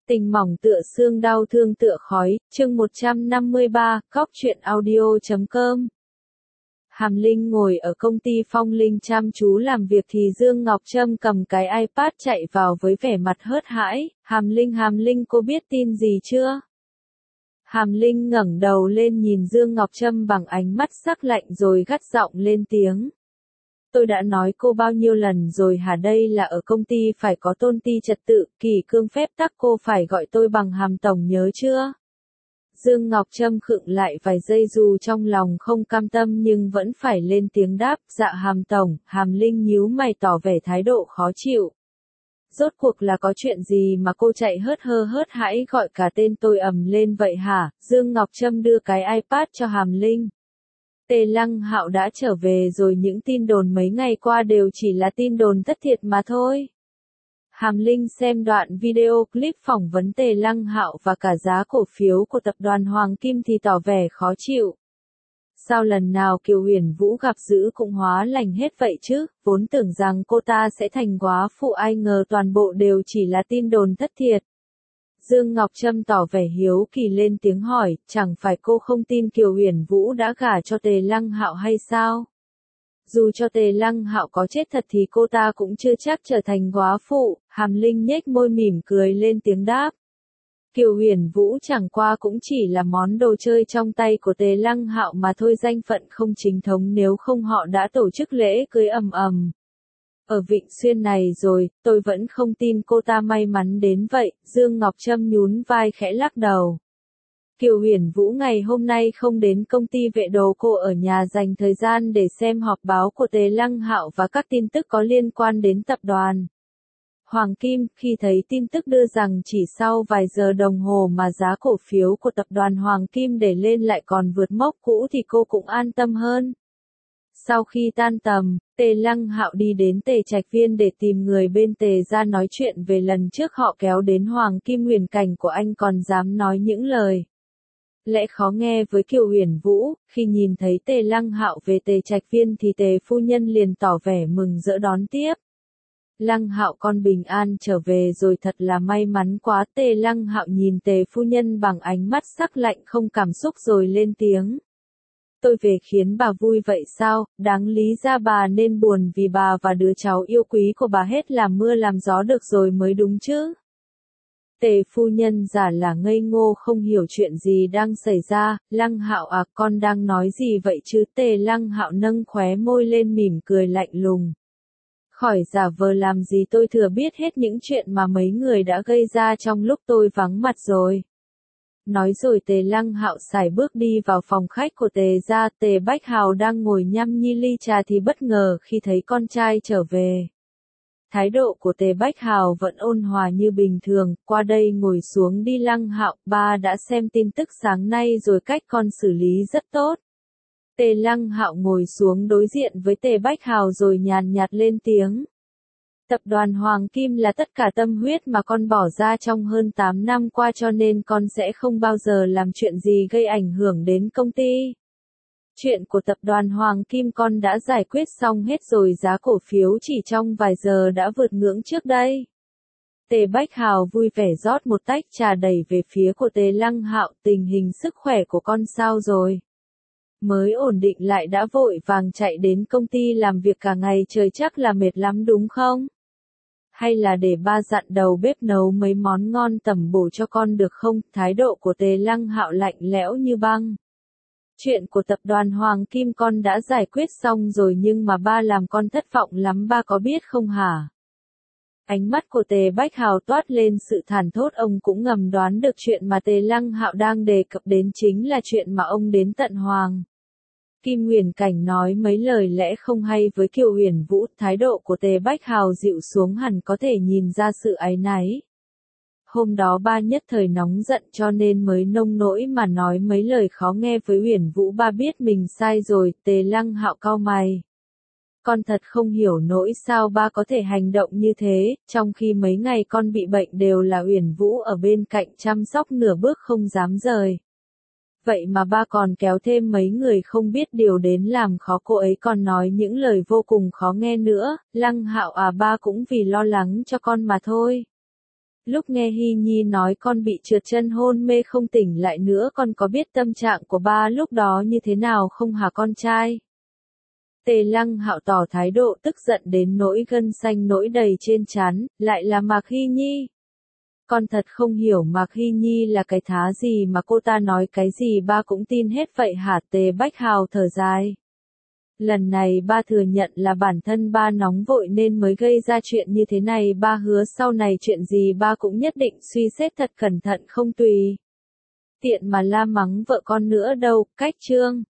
Tình mỏng tựa xương đau thương tựa khói, chương 153, cóc truyện audio.com. Hàm Linh ngồi ở công ty Phong Linh chăm chú làm việc thì Dương Ngọc Trâm cầm cái iPad chạy vào với vẻ mặt hớt hãi. Hàm Linh cô biết tin gì chưa? Hàm Linh ngẩng đầu lên nhìn Dương Ngọc Trâm bằng ánh mắt sắc lạnh rồi gắt giọng lên tiếng. Tôi đã nói cô bao nhiêu lần rồi hả, đây là ở công ty phải có tôn ti trật tự, kỷ cương phép tắc, cô phải gọi tôi bằng Hàm tổng nhớ chưa? Dương Ngọc Trâm khựng lại vài giây, dù trong lòng không cam tâm nhưng vẫn phải lên tiếng đáp, dạ Hàm tổng. Hàm Linh nhíu mày tỏ vẻ thái độ khó chịu. Rốt cuộc là có chuyện gì mà cô chạy hớt hãi gọi cả tên tôi ầm lên vậy hả? Dương Ngọc Trâm đưa cái iPad cho Hàm Linh. Tề Lăng Hạo đã trở về rồi, những tin đồn mấy ngày qua đều chỉ là tin đồn thất thiệt mà thôi. Hàm Linh xem đoạn video clip phỏng vấn Tề Lăng Hạo và cả giá cổ phiếu của tập đoàn Hoàng Kim thì tỏ vẻ khó chịu. Sao lần nào Kiều Huyền Vũ gặp dữ cũng hóa lành hết vậy chứ, vốn tưởng rằng cô ta sẽ thành góa phụ, ai ngờ toàn bộ đều chỉ là tin đồn thất thiệt. Dương Ngọc Trâm tỏ vẻ hiếu kỳ lên tiếng hỏi, chẳng phải cô không tin Kiều Huyền Vũ đã gả cho Tề Lăng Hạo hay sao? Dù cho Tề Lăng Hạo có chết thật thì cô ta cũng chưa chắc trở thành góa phụ. Hàm Linh nhếch môi mỉm cười lên tiếng đáp. Kiều Huyền Vũ chẳng qua cũng chỉ là món đồ chơi trong tay của Tề Lăng Hạo mà thôi, danh phận không chính thống, nếu không họ đã tổ chức lễ cưới ầm ầm ở Vịnh Xuyên này rồi. Tôi vẫn không tin cô ta may mắn đến vậy. Dương Ngọc Trâm nhún vai khẽ lắc đầu. Kiều Huyền Vũ ngày hôm nay không đến công ty vệ đồ, cô ở nhà dành thời gian để xem họp báo của Tề Lăng Hạo và các tin tức có liên quan đến tập đoàn Hoàng Kim. Khi thấy tin tức đưa rằng chỉ sau vài giờ đồng hồ mà giá cổ phiếu của tập đoàn Hoàng Kim để lên lại còn vượt mốc cũ thì cô cũng an tâm hơn. Sau khi tan tầm, Tề Lăng Hạo đi đến Tề Trạch Viên để tìm người bên Tề ra nói chuyện về lần trước họ kéo đến Hoàng Kim huyền cảnh của anh còn dám nói những lời lẽ khó nghe với Kiều Huyền Vũ. Khi nhìn thấy Tề Lăng Hạo về Tề Trạch Viên thì Tề phu nhân liền tỏ vẻ mừng rỡ đón tiếp. Lăng Hạo con bình an trở về rồi, thật là may mắn quá. Tề Lăng Hạo nhìn Tề phu nhân bằng ánh mắt sắc lạnh không cảm xúc rồi lên tiếng. Tôi về khiến bà vui vậy sao? Đáng lý ra bà nên buồn vì bà và đứa cháu yêu quý của bà hết làm mưa làm gió được rồi mới đúng chứ. Tề phu nhân giả là ngây ngô không hiểu chuyện gì đang xảy ra. Lăng Hạo à, con đang nói gì vậy chứ? Tề Lăng Hạo nâng khóe môi lên mỉm cười lạnh lùng. Khỏi giả vờ làm gì, tôi thừa biết hết những chuyện mà mấy người đã gây ra trong lúc tôi vắng mặt rồi. Nói rồi Tề Lăng Hạo sải bước đi vào phòng khách của Tề gia. Tề Bách Hào đang ngồi nhâm nhi ly trà thì bất ngờ khi thấy con trai trở về. Thái độ của Tề Bách Hào vẫn ôn hòa như bình thường. Qua đây ngồi xuống đi Lăng Hạo, ba đã xem tin tức sáng nay rồi, cách con xử lý rất tốt. Tề Lăng Hạo ngồi xuống đối diện với Tề Bách Hào rồi nhàn nhạt lên tiếng. Tập đoàn Hoàng Kim là tất cả tâm huyết mà con bỏ ra trong hơn 8 năm qua, cho nên con sẽ không bao giờ làm chuyện gì gây ảnh hưởng đến công ty. Chuyện của tập đoàn Hoàng Kim con đã giải quyết xong hết rồi, giá cổ phiếu chỉ trong vài giờ đã vượt ngưỡng trước đây. Tề Bách Hào vui vẻ rót một tách trà đẩy về phía của Tề Lăng Hạo. Tình hình sức khỏe của con sao rồi? Mới ổn định lại đã vội vàng chạy đến công ty làm việc cả ngày trời, chắc là mệt lắm đúng không? Hay là để ba dặn đầu bếp nấu mấy món ngon tẩm bổ cho con được không? Thái độ của Tề Lăng Hạo lạnh lẽo như băng. Chuyện của tập đoàn Hoàng Kim con đã giải quyết xong rồi nhưng mà ba làm con thất vọng lắm, ba có biết không hả? Ánh mắt của Tề Bách Hào toát lên sự thản thốt, ông cũng ngầm đoán được chuyện mà Tề Lăng Hạo đang đề cập đến chính là chuyện mà ông đến tận Hoàng Kim huyền cảnh nói mấy lời lẽ không hay với Kiều Huyền Vũ. Thái độ của Tề Bách Hào dịu xuống hẳn, có thể nhìn ra sự áy náy. Hôm đó ba nhất thời nóng giận cho nên mới nông nỗi mà nói mấy lời khó nghe với Huyền Vũ, ba biết mình sai rồi. Tề Lăng Hạo cau mày. Con thật không hiểu nỗi sao ba có thể hành động như thế, trong khi mấy ngày con bị bệnh đều là Huyền Vũ ở bên cạnh chăm sóc nửa bước không dám rời. Vậy mà ba còn kéo thêm mấy người không biết điều đến làm khó cô ấy, còn nói những lời vô cùng khó nghe nữa. Lăng Hạo à, ba cũng vì lo lắng cho con mà thôi. Lúc nghe Hy Nhi nói con bị trượt chân hôn mê không tỉnh lại nữa, con có biết tâm trạng của ba lúc đó như thế nào không hả con trai? Tề Lăng Hạo tỏ thái độ tức giận đến nỗi gân xanh nổi đầy trên trán, lại là Mạc Hy Nhi. Con thật không hiểu Mạc Hy Nhi là cái thá gì mà cô ta nói cái gì ba cũng tin hết vậy hả? Tề Bách Hào thở dài. Lần này ba thừa nhận là bản thân ba nóng vội nên mới gây ra chuyện như thế này, ba hứa sau này chuyện gì ba cũng nhất định suy xét thật cẩn thận không tùy tiện mà la mắng vợ con nữa đâu. Cách chương